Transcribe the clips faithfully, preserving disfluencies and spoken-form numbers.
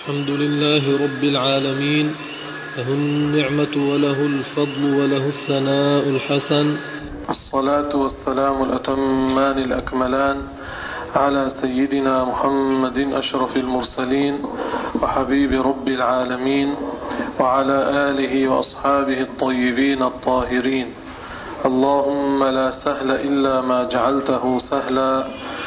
الحمد لله رب العالمين، له النعمة وله الفضل وله الثناء الحسن. الصلاة والسلام الأتمان الأكملان على سيدنا محمد أشرف المرسلين وحبيب رب العالمين وعلى آله وأصحابه الطيبين الطاهرين. اللهم لا سهل إلا ما جعلته سهلا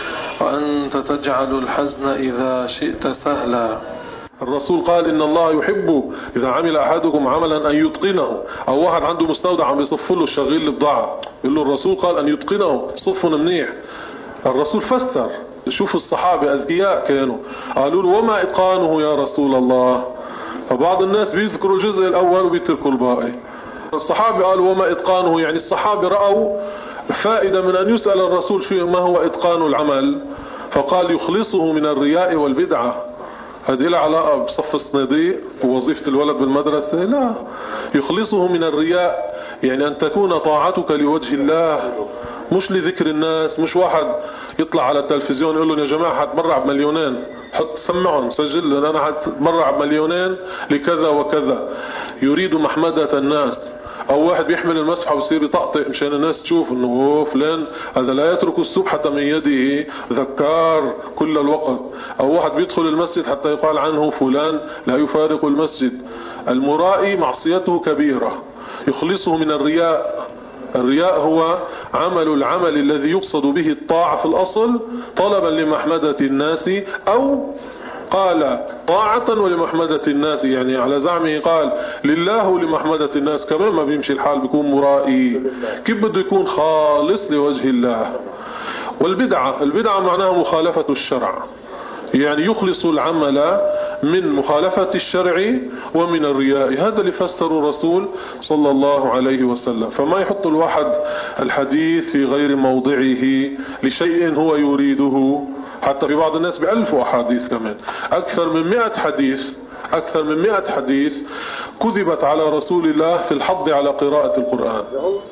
وأنت تجعل الحزن إذا شئت سهلا. الرسول قال إن الله يحب إذا عمل أحدكم عملا أن يتقنه. أو واحد عنده مستودع عم يصف له الشغيل البضاعة، يقول له الرسول قال أن يتقنه، صفهم منيح. الرسول فسر. شوف الصحابة أذكياء كانوا، قالوا له وما إتقانه يا رسول الله؟ فبعض الناس بيذكروا الجزء الأول وبيتركوا الباقي. الصحابة قالوا وما إتقانه، يعني الصحابة رأوا فائدة من أن يسأل الرسول شو ما هو إتقان العمل، فقال يخلصه من الرياء والبدعة. هذه لا علاقة بصف الصناديق ووظيفة الولد بالمدرسة، لا، يخلصه من الرياء يعني أن تكون طاعتك لوجه الله مش لذكر الناس. مش واحد يطلع على التلفزيون يقول لهم يا جماعة هتبرع بمليونين، حط سمعهم سجل لنا أنا هتبرع بمليونين لكذا وكذا، يريد محمدة الناس. او واحد بيحمل المسحة ويصير يطقطق مشان الناس تشوف انه هو فلان هذا لا يترك السبحة من يده ذكار كل الوقت. او واحد بيدخل المسجد حتى يقال عنه فلان لا يفارق المسجد. المرائي معصيته كبيرة، يخلصه من الرياء. الرياء هو عمل العمل الذي يقصد به الطاعة في الأصل طلبا لمحمدة الناس، أو قال طاعة ولمحمدة الناس، يعني على زعمه قال لله ولمحمدة الناس، كمان ما بيمشي الحال، بيكون مرائي. كيف بده يكون خالص لوجه الله؟ والبدعة، البدعة معناها مخالفة الشرع، يعني يخلص العمل من مخالفة الشرع ومن الرياء. هذا اللي فسر الرسول صلى الله عليه وسلم. فما يحط الواحد الحديث في غير موضعه لشيء هو يريده. حتى في بعض الناس بألفوا أحاديث، كمان أكثر من مئة حديث أكثر من مئة حديث كذبت على رسول الله في الحض على قراءة القرآن.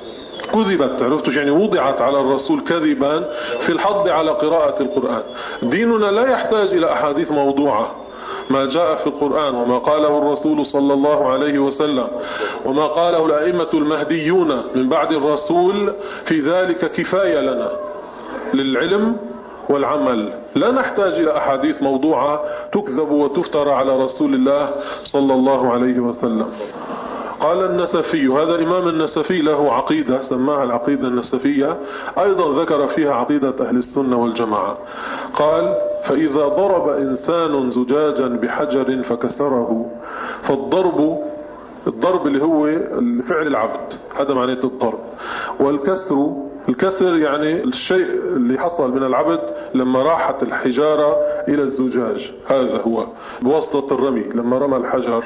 كذبت، عرفتوا يعني وضعت على الرسول كذبا في الحض على قراءة القرآن. ديننا لا يحتاج إلى أحاديث موضوعة. ما جاء في القرآن وما قاله الرسول صلى الله عليه وسلم وما قاله الأئمة المهديون من بعد الرسول في ذلك كفاية لنا للعلم والعمل. لا نحتاج إلى أحاديث موضوعة تكذب وتفترى على رسول الله صلى الله عليه وسلم. قال النسفي، هذا الإمام النسفي له عقيدة سماها العقيدة النسفية، أيضا ذكر فيها عقيدة أهل السنة والجماعة. قال فإذا ضرب إنسان زجاجا بحجر فكسره، فالضرب، الضرب اللي هو فعل العبد، هذا معناه الضرب. والكسر، الكسر يعني الشيء اللي حصل من العبد لما راحت الحجارة إلى الزجاج، هذا هو بواسطة الرمي لما رمى الحجر.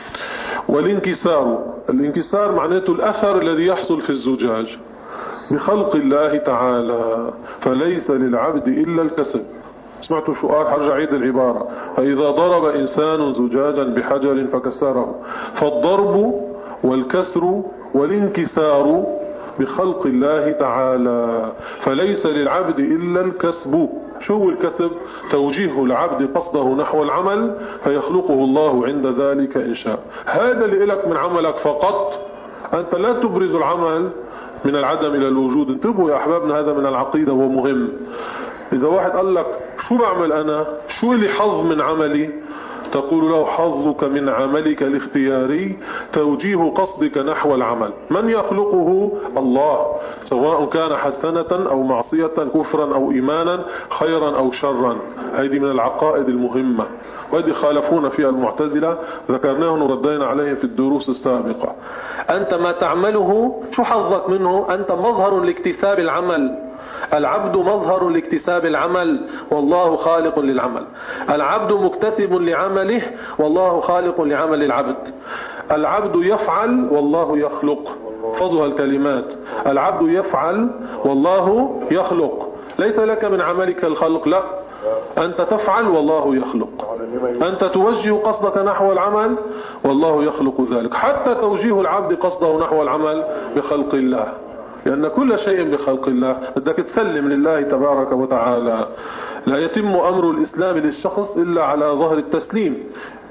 والانكسار، الانكسار معناته الأثر الذي يحصل في الزجاج بخلق الله تعالى، فليس للعبد إلا الكسب. سمعتوا شو قال؟ حرجع عيد العبارة. فإذا ضرب إنسان زجاجا بحجر فكسره، فالضرب والكسر والانكسار بخلق الله تعالى، فليس للعبد إلا الكسب. شو هو الكسب؟ توجيه العبد قصده نحو العمل فيخلقه الله عند ذلك إن شاء. هذا اللي لك من عملك فقط، أنت لا تبرز العمل من العدم إلى الوجود. انتبهوا يا أحبابنا، هذا من العقيدة ومهم. إذا واحد قال لك شو بعمل أنا، شو اللي حظ من عملي، تقول له حظك من عملك الاختياري توجيه قصدك نحو العمل. من يخلقه؟ الله، سواء كان حسنة أو معصية، كفرا أو إيمانا، خيرا أو شرا. هذه من العقائد المهمة، وهذه خالفونا فيها المعتزلة، ذكرناهم وردينا عليهم في الدروس السابقة. أنت ما تعمله شو حظك منه؟ أنت مظهر لاكتساب العمل. العبد مظهر لاكتساب العمل والله خالق للعمل. العبد مكتسب لعمله والله خالق لعمل العبد. العبد يفعل والله يخلق. فضها الكلمات، العبد يفعل والله يخلق. ليس لك من عملك الخلق، لا، أنت تفعل والله يخلق. أنت توجه قصدك نحو العمل والله يخلق ذلك. حتى توجيه العبد قصده نحو العمل بخلق الله، لأن كل شيء بخلق الله. بدك تسلم لله تبارك وتعالى. لا يتم أمر الإسلام للشخص إلا على ظهر التسليم.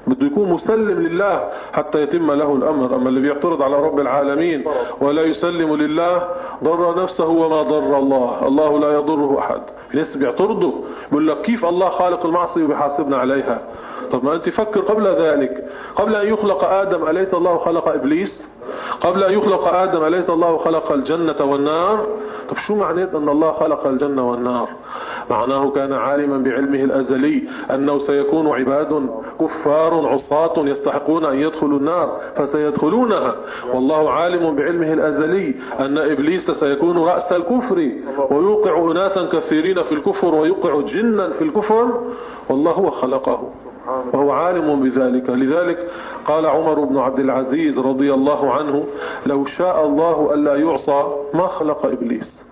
بده يكون مسلم لله حتى يتم له الأمر. أما اللي بيعترض على رب العالمين ولا يسلم لله ضر نفسه وما ضر الله، الله لا يضره أحد. الناس بيعترضوا بيقول لك كيف الله خالق المعصية وبيحاسبنا عليها؟ طب ما أنت فكر قبل ذلك، قبل أن يخلق آدم أليس الله خلق إبليس؟ قبل أن يخلق آدم أليس الله خلق الجنة والنار؟ طب شو معنى أن الله خلق الجنة والنار؟ معناه كان عالما بعلمه الأزلي أنه سيكون عباد كفار عصاة يستحقون أن يدخلوا النار فسيدخلونها، والله عالم بعلمه الأزلي أن إبليس سيكون رأس الكفر ويوقع أناسا كثيرين في الكفر ويوقع جنا في الكفر، والله هو خلقه وهو عالم بذلك. لذلك قال عمر بن عبد العزيز رضي الله عنه: لو شاء الله ألا يعصى ما خلق إبليس.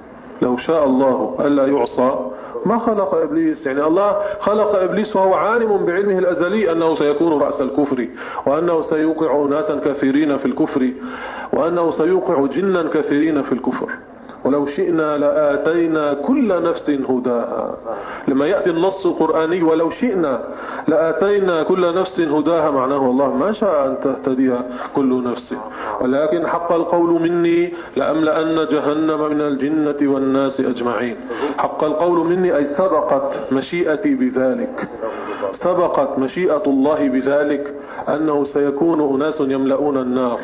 لو شاء الله ألا يعصى ما خلق إبليس. يعني الله خلق إبليس وهو عالم بعلمه الأزلي أنه سيكون رأس الكفر وأنه سيوقع ناسا كثيرين في الكفر وأنه سيوقع جنا كثيرين في الكفر. ولو شئنا لآتينا كل نفس هداها. لما يأتي النص القرآني ولو شئنا لآتينا كل نفس هداها معناه الله ما شاء أن تهتدي كل نفس، ولكن حق القول مني لأملأن جهنم من الجنة والناس أجمعين. حق القول مني أي سبقت مشيئتي بذلك، سبقت مشيئة الله بذلك أنه سيكون أناس يملؤون النار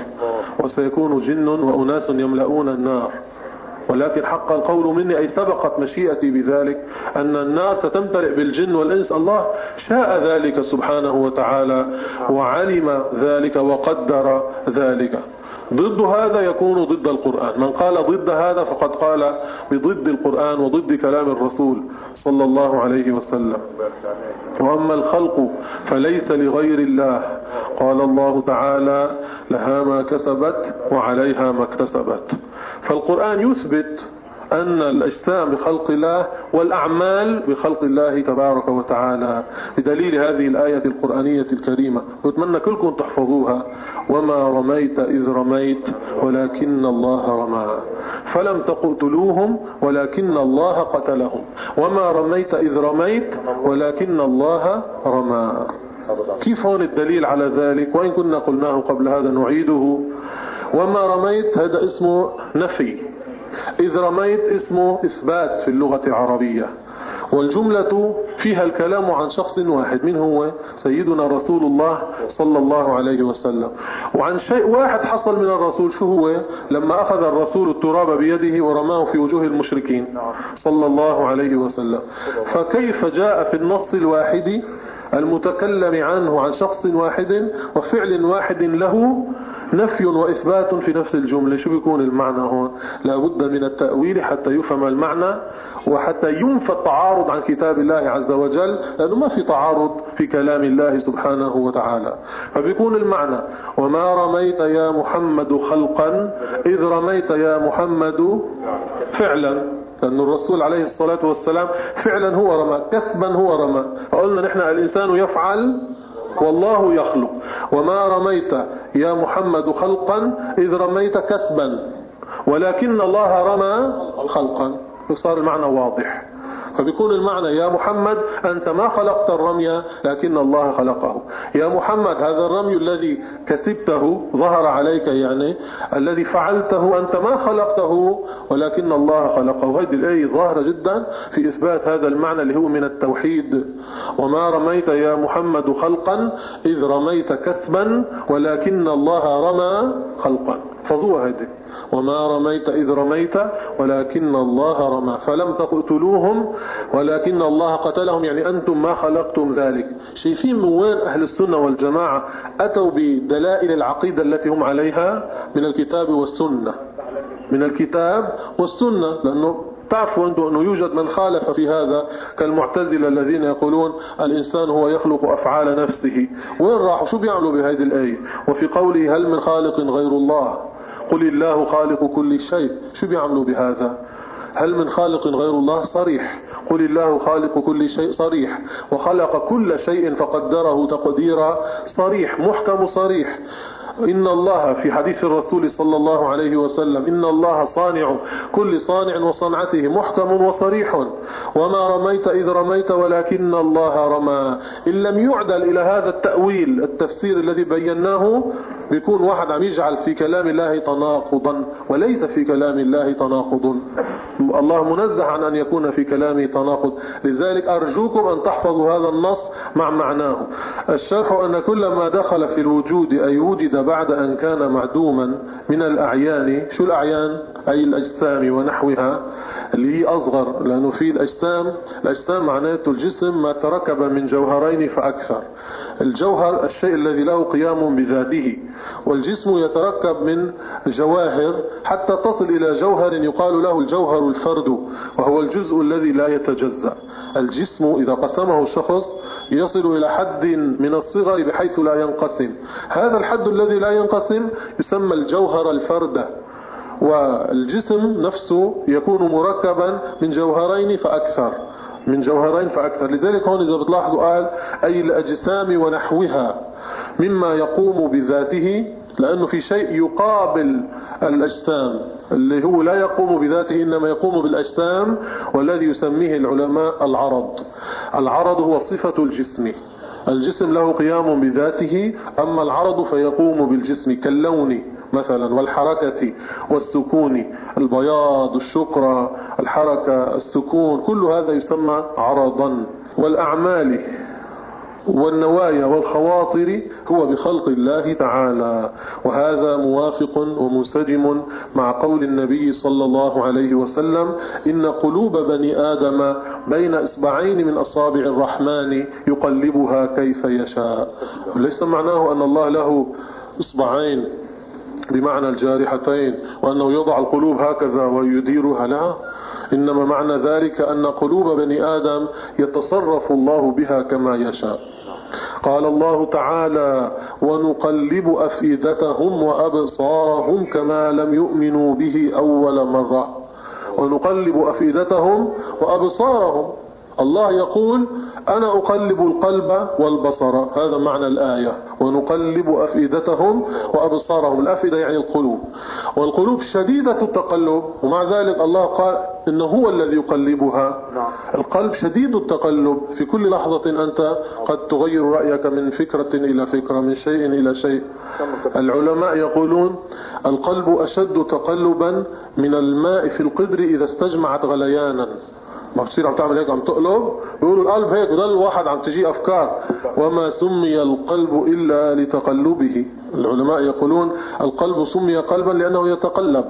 وسيكون جن وأناس يملؤون النار. ولكن حق القول مني أي سبقت مشيئتي بذلك أن الناس ستمتلئ بالجن والإنس. الله شاء ذلك سبحانه وتعالى وعلم ذلك وقدر ذلك. ضد هذا يكون ضد القرآن. من قال ضد هذا فقد قال بضد القرآن وضد كلام الرسول صلى الله عليه وسلم. وأما الخلق فليس لغير الله، قال الله تعالى: لها ما كسبت وعليها ما اكتسبت. فالقرآن يثبت أن الأجسام بخلق الله والأعمال بخلق الله تبارك وتعالى، بدليل هذه الآية القرآنية الكريمة. وأتمنى كلكم تحفظوها: وما رميت إذ رميت ولكن الله رمى، فلم تقتلوهم ولكن الله قتلهم، وما رميت إذ رميت ولكن الله رمى. كيف هون الدليل على ذلك؟ وإن كنا قلناه قبل هذا نعيده. وما رميت هذا اسمه نفي، إذ رميت اسمه إثبات في اللغة العربية، والجملة فيها الكلام عن شخص واحد من هو سيدنا رسول الله صلى الله عليه وسلم، وعن شيء واحد حصل من الرسول. شو هو؟ لما أخذ الرسول التراب بيده ورماه في وجوه المشركين صلى الله عليه وسلم. فكيف جاء في النص الواحد المتكلم عنه عن شخص واحد وفعل واحد له نفي وإثبات في نفس الجملة؟ شو بيكون المعنى هون؟ لابد من التأويل حتى يفهم المعنى وحتى ينفى التعارض عن كتاب الله عز وجل، لأنه ما في تعارض في كلام الله سبحانه وتعالى. فبيكون المعنى: وما رميت يا محمد خلقا إذ رميت يا محمد فعلا، لأن الرسول عليه الصلاة والسلام فعلا هو رمى، كسبا هو رمى. فقلنا نحن الإنسان يفعل والله يخلق. وما رميت يا محمد خلقا إذ رميت كسبا ولكن الله رمى خلقا. فصار المعنى واضح. فبيكون المعنى: يا محمد أنت ما خلقت الرمي لكن الله خلقه. يا محمد هذا الرمي الذي كسبته ظهر عليك، يعني الذي فعلته أنت ما خلقته ولكن الله خلقه. هذه الآية ظاهرة جدا في إثبات هذا المعنى اللي هو من التوحيد. وما رميت يا محمد خلقا إذ رميت كسبا ولكن الله رمى خلقا. فضوها هذه: وما رميت إذ رميت ولكن الله رمى، فلم تقتلوهم ولكن الله قتلهم، يعني أنتم ما خلقتم ذلك. شايفين من وين أهل السنة والجماعة أتوا بدلائل العقيدة التي هم عليها؟ من الكتاب والسنة، من الكتاب والسنة. لأنه تعرفوا أنتم أنه يوجد من خالف في هذا كالمعتزلة الذين يقولون الإنسان هو يخلق أفعال نفسه. وين راحوا؟ شو بيعملوا بهذه الآية؟ وفي قوله: هل من خالق غير الله قل الله خالق كل شيء. شو بيعملوا بهذا؟ هل من خالق غير الله صريح، قل الله خالق كل شيء صريح، وخلق كل شيء فقدره تقديرا صريح، محكم صريح. إن الله في حديث الرسول صلى الله عليه وسلم إن الله صانع كل صانع وصنعته محكم وصريح، وما رميت إذ رميت ولكن الله رمى. إن لم يعدل إلى هذا التأويل التفسير الذي بيناه بيكون واحد عم يجعل في كلام الله تناقضا، وليس في كلام الله تناقض. الله منزه عن أن يكون في كلامه تناقض. لذلك أرجوكم أن تحفظوا هذا النص مع معناه. الشرح أن كل ما دخل في الوجود أي وجد بعد أن كان معدوما من الأعيان. شو الأعيان؟ أي الأجسام ونحوها اللي هي أصغر، لأنه في الأجسام الأجسام معناته الجسم ما تركب من جوهرين فأكثر. الجوهر الشيء الذي له قيام بذاته، والجسم يتركب من جواهر حتى تصل إلى جوهر يقال له الجوهر الفرد، وهو الجزء الذي لا يتجزأ. الجسم إذا قسمه الشخص يصل إلى حد من الصغر بحيث لا ينقسم. هذا الحد الذي لا ينقسم يسمى الجوهر الفرد، والجسم نفسه يكون مركبا من جوهرين فأكثر من جوهرين فأكثر. لذلك هون إذا بتلاحظوا قال أي الأجسام ونحوها مما يقوم بذاته، لأنه في شيء يقابل الأجسام اللي هو لا يقوم بذاته إنما يقوم بالأجسام، والذي يسميه العلماء العرض. العرض هو صفة الجسم. الجسم له قيام بذاته، أما العرض فيقوم بالجسم كاللون مثلا والحركة والسكون، البياض الشقرة الحركة السكون، كل هذا يسمى عرضا. والأعمال والنوايا والخواطر هو بخلق الله تعالى، وهذا موافق ومنسجم مع قول النبي صلى الله عليه وسلم إن قلوب بني آدم بين إصبعين من أصابع الرحمن يقلبها كيف يشاء. ليس معناه أن الله له إصبعين بمعنى الجارحتين وأنه يضع القلوب هكذا ويديرها، لا، إنما معنى ذلك أن قلوب بني آدم يتصرف الله بها كما يشاء. قال الله تعالى ونقلب أفئدتهم وأبصارهم كما لم يؤمنوا به أول مرة. ونقلب أفئدتهم وأبصارهم، الله يقول أنا أقلب القلب والبصر، هذا معنى الآية. ونقلب أفئدتهم وأبصارهم، الأفئدة يعني القلوب، والقلوب شديدة التقلب، ومع ذلك الله قال إنه هو الذي يقلبها. القلب شديد التقلب، في كل لحظة أنت قد تغير رأيك من فكرة إلى فكرة، من شيء إلى شيء. العلماء يقولون القلب أشد تقلبا من الماء في القدر إذا استجمعت غليانا. ما بتصير عم تعمل هيك عم تقلب، بيقولوا القلب هيك وضل واحد عم تجي أفكار. وما سمي القلب إلا لتقلبه. العلماء يقولون القلب سمي قلبا لأنه يتقلب،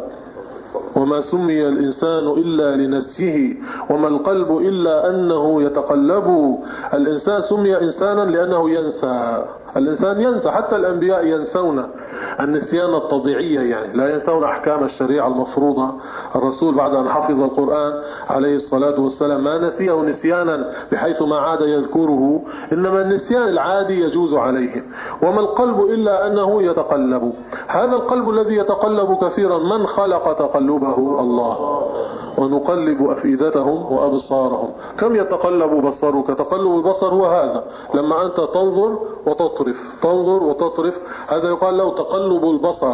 وما سمي الإنسان إلا لنسيه، وما القلب إلا أنه يتقلب. الإنسان سمي إنسانا لأنه ينسى، الإنسان ينسى، حتى الأنبياء ينسون النسيان الطبيعية، يعني لا ينسون أحكام الشريعة المفروضة. الرسول بعد أن حفظ القرآن عليه الصلاة والسلام ما نسيه نسيانا بحيث ما عاد يذكره، إنما النسيان العادي يجوز عليه. وما القلب إلا أنه يتقلب. هذا القلب الذي يتقلب كثيرا من خلق تقلبه؟ الله. ونقلب أفئدتهم وأبصارهم. كم يتقلب بصرك؟ تقلب البصر هو هذا، لما أنت تنظر وتطرف تنظر وتطرف، هذا يقال له تقلب البصر،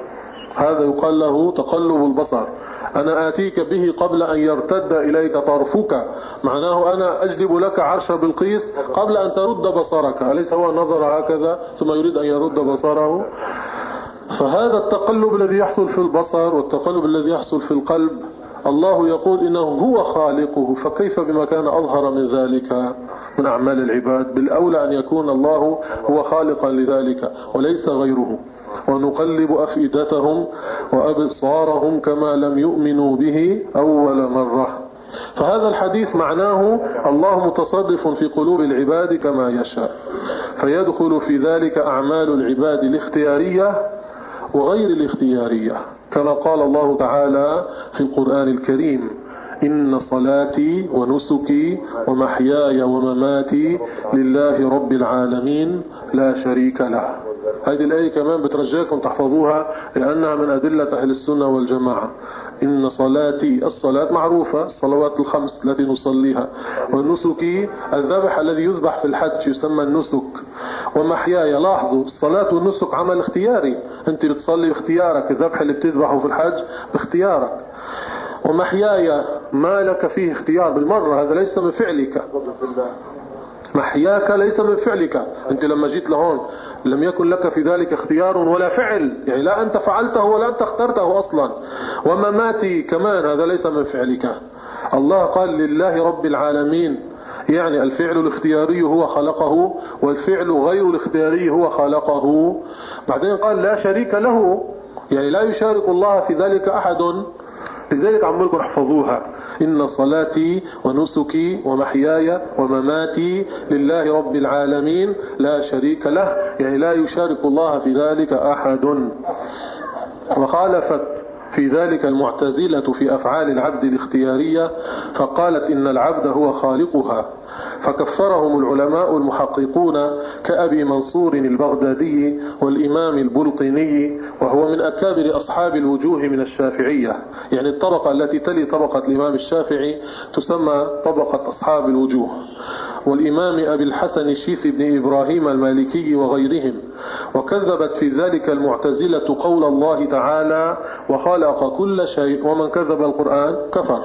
هذا يقال له تقلب البصر. أنا آتيك به قبل أن يرتد إليك طرفك، معناه أنا أجلب لك عرش بلقيس قبل أن ترد بصرك. أليس هو نظر هكذا ثم يريد أن يرد بصره؟ فهذا التقلب الذي يحصل في البصر والتقلب الذي يحصل في القلب الله يقول إنه هو خالقه، فكيف بما كان أظهر من ذلك من أعمال العباد؟ بالأولى أن يكون الله هو خالقا لذلك وليس غيره. ونقلب أفئدتهم وأبصارهم كما لم يؤمنوا به أول مرة. فهذا الحديث معناه الله متصرف في قلوب العباد كما يشاء، فيدخل في ذلك أعمال العباد الاختيارية وغير الاختيارية، كما قال الله تعالى في القرآن الكريم إن صلاتي ونسكي ومحياي ومماتي لله رب العالمين لا شريك له. هذه الآية كمان بترجاكم تحفظوها لأنها من أدلة أهل السنة والجماعة. إن صلاتي، الصلاة معروفة، الصلوات الخمس التي نصليها، والنسك الذبح الذي يذبح في الحج يسمى النسك، ومحياي. لاحظوا الصلاة والنسك عمل اختياري، أنت بتصلي باختيارك، الذبح اللي بتذبحه في الحج باختيارك. ومحياي ما لك فيه اختيار بالمرة، هذا ليس من فعلك، محياك ليس من فعلك. أنت لما جيت لهون لم يكن لك في ذلك اختيار ولا فعل، يعني لا أنت فعلته ولا أنت اخترته أصلا. ومماتي كمان هذا ليس من فعلك. الله قال لله رب العالمين، يعني الفعل الاختياري هو خلقه والفعل غير الاختياري هو خلقه. بعدين قال لا شريك له، يعني لا يشارك الله في ذلك أحد. لذلك عمالكم احفظوها، إن صلاتي ونسكي ومحياي ومماتي لله رب العالمين لا شريك له، يعني لا يشارك الله في ذلك أحد. وخالفت في ذلك المعتزلة في أفعال العبد الاختيارية، فقالت إن العبد هو خالقها، فكفرهم العلماء المحققون كأبي منصور البغدادي والإمام البلقيني، وهو من أكابر أصحاب الوجوه من الشافعية، يعني الطبقة التي تلي طبقة الإمام الشافعي تسمى طبقة أصحاب الوجوه، والإمام أبي الحسن الشيث بن إبراهيم المالكي وغيرهم. وكذبت في ذلك المعتزلة قول الله تعالى وخلق كل شيء، ومن كذب القرآن كفر،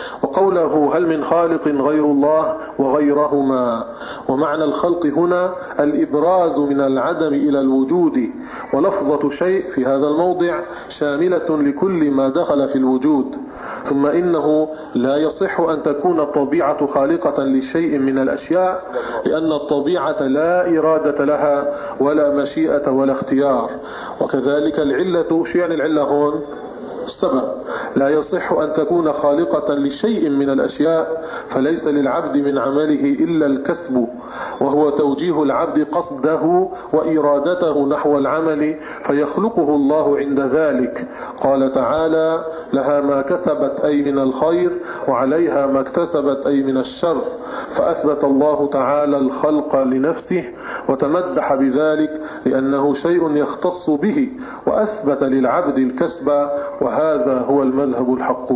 وقوله هل من خالق غير الله وغيرهما. ومعنى الخلق هنا الإبراز من العدم إلى الوجود، ولفظة شيء في هذا الموضع شاملة لكل ما دخل في الوجود. ثم إنه لا يصح أن تكون الطبيعة خالقة لشيء من الأشياء، لأن الطبيعة لا إرادة لها ولا مشيئة ولا اختيار. وكذلك العلة، شيء يعني العلة هون السبب، لا يصح أن تكون خالقة لشيء من الأشياء، فليس للعبد من عمله إلا الكسب، وهو توجيه العبد قصده وإرادته نحو العمل، فيخلقه الله عند ذلك. قال تعالى لها ما كسبت أي من الخير، وعليها ما اكتسبت أي من الشر. فأثبت الله تعالى الخلق لنفسه وتمدح بذلك لأنه شيء يختص به، وأثبت للعبد الكسب، وهذا هو المذهب الحق.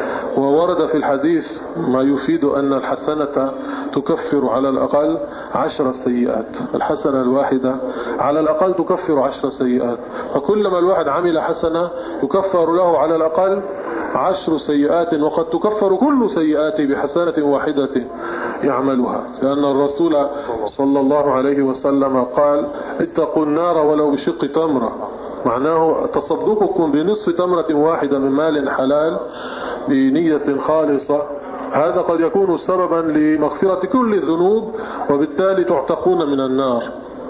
وورد في الحديث ما يفيد أن الحسنة تكفر على الأقل عشر سيئات، الحسنة الواحدة على الأقل تكفر عشر سيئات، فكلما الواحد عمل حسنة يكفر له على الأقل عشر سيئات، وقد تكفر كل سيئات بحسنة واحدة يعملها، لأن الرسول صلى الله عليه وسلم قال اتقوا النار ولو بشق تمرة، معناه تصدقكم بنصف تمرة واحدة من مال حلال بنية خالصة، هذا قد يكون سببا لمغفرة كل الذنوب، وبالتالي تعتقون من النار.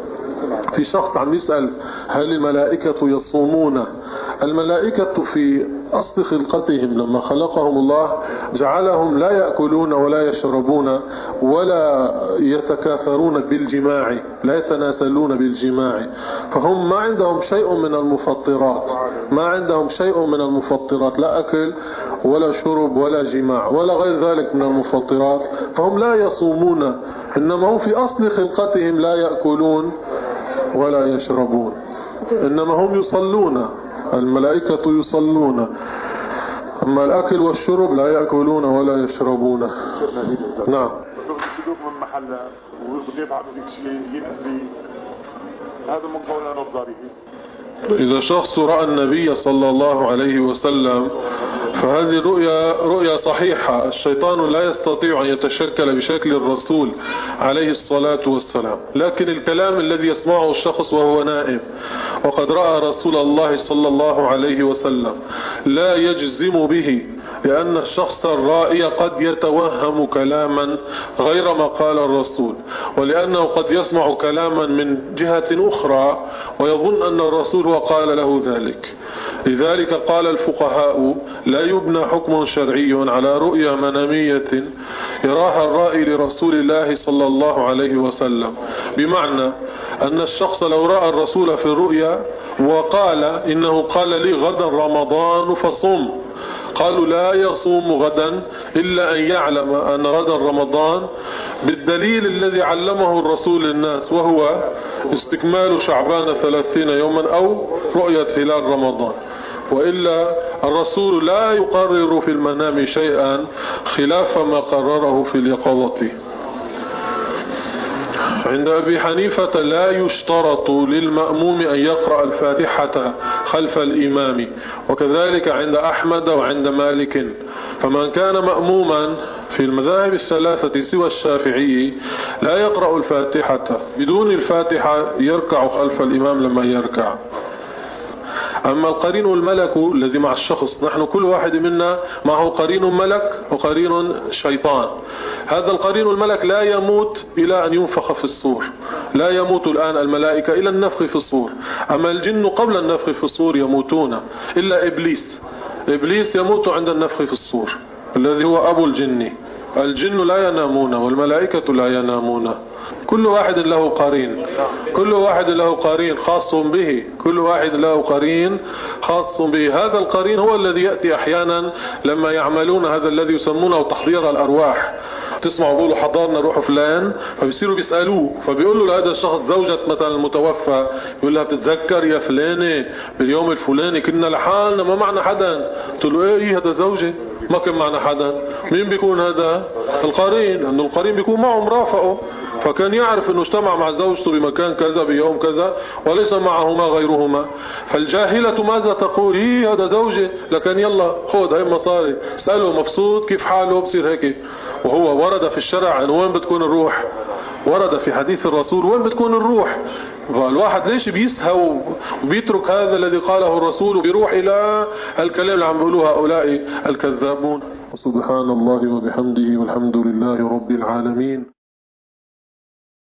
في شخص عم يسأل هل الملائكة يصومون؟ الملائكة في أصل خلقتهم لما خلقهم الله جعلهم لا يأكلون ولا يشربون ولا يتكاثرون بالجماع، لا يتناسلون بالجماع، فهم ما عندهم شيء من المفطرات، ما عندهم شيء من المفطرات، لا أكل ولا شرب ولا جماع ولا غير ذلك من المفطرات، فهم لا يصومون، إنما هم في أصل خلقتهم لا يأكلون ولا يشربون، إنما هم يصلون، الملائكة يصلون، أما الأكل والشرب لا يأكلون ولا يشربون. نعم. هذا من قول نظره. إذا شخص رأى النبي صلى الله عليه وسلم فهذه رؤيا رؤيا صحيحة، الشيطان لا يستطيع أن يتشكل بشكل الرسول عليه الصلاة والسلام، لكن الكلام الذي يسمعه الشخص وهو نائم وقد رأى رسول الله صلى الله عليه وسلم لا يجزم به، لأن الشخص الرائي قد يتوهم كلاما غير ما قال الرسول، ولأنه قد يسمع كلاما من جهة أخرى ويظن أن الرسول وقال له ذلك. لذلك قال الفقهاء لا يبنى حكم شرعي على رؤيا منامية يراها الرائي لرسول الله صلى الله عليه وسلم، بمعنى أن الشخص لو رأى الرسول في الرؤيا وقال إنه قال لي غدا رمضان فصم، قالوا لا يصوم غدا إلا أن يعلم أن غدا رمضان بالدليل الذي علمه الرسول للناس، وهو استكمال شعبان ثلاثين يوما أو رؤية هلال رمضان. وإلا الرسول لا يقرر في المنام شيئا خلاف ما قرره في اليقظة. عند أبي حنيفة لا يشترط للمأموم أن يقرأ الفاتحة خلف الإمام، وكذلك عند أحمد وعند مالك. فمن كان مأموما في المذاهب الثلاثة سوى الشافعي لا يقرأ الفاتحة، بدون الفاتحة يركع خلف الإمام لما يركع. أما القرين الملك الذي مع الشخص، نحن كل واحد منا معه قرين ملك وقرين شيطان. هذا القرين الملك لا يموت إلى أن ينفخ في الصور، لا يموت الآن الملائكة إلى النفخ في الصور. أما الجن قبل النفخ في الصور يموتون، إلا إبليس، إبليس يموت عند النفخ في الصور الذي هو أبو الجن. الجن لا ينامون والملائكة لا ينامون. كل واحد له قرين، كل واحد له قرين خاص به، كل واحد له قرين خاص به. هذا القرين هو الذي يأتي أحيانا لما يعملون هذا الذي يسمونه تحضير الأرواح. تسمعوا بيقولوا حضرنا روح فلان، فبيصيروا بيسألوه، فبيقولوا لهذا الشخص زوجة مثلا المتوفى، يقول لها بتتذكر يا فلانة باليوم الفلاني كنا لحالنا ما معنا حدا؟ تقول له ايه هذا زوجي ما كان معنا حدا. مين بيكون هذا؟ القرين، لأنه القرين بيكون معه مرافقه، فكان يعرف انه اجتمع مع زوجته بمكان كذا بيوم كذا وليس معهما غيرهما. فالجاهلة ماذا تقول؟ هي هذا زوجي، لكن يلا خذ هاي مصاري، اسأله مبسوط كيف حاله، بصير هيك. وهو ورد في الشرع ان وين بتكون الروح، ورد في حديث الرسول وين بتكون الروح. فالواحد ليش بيسهى وبيترك هذا الذي قاله الرسول وبيروح الى الكلام اللي عم بيقولوه هؤلاء الكذابون. سبحان الله وبحمده والحمد لله رب العالمين.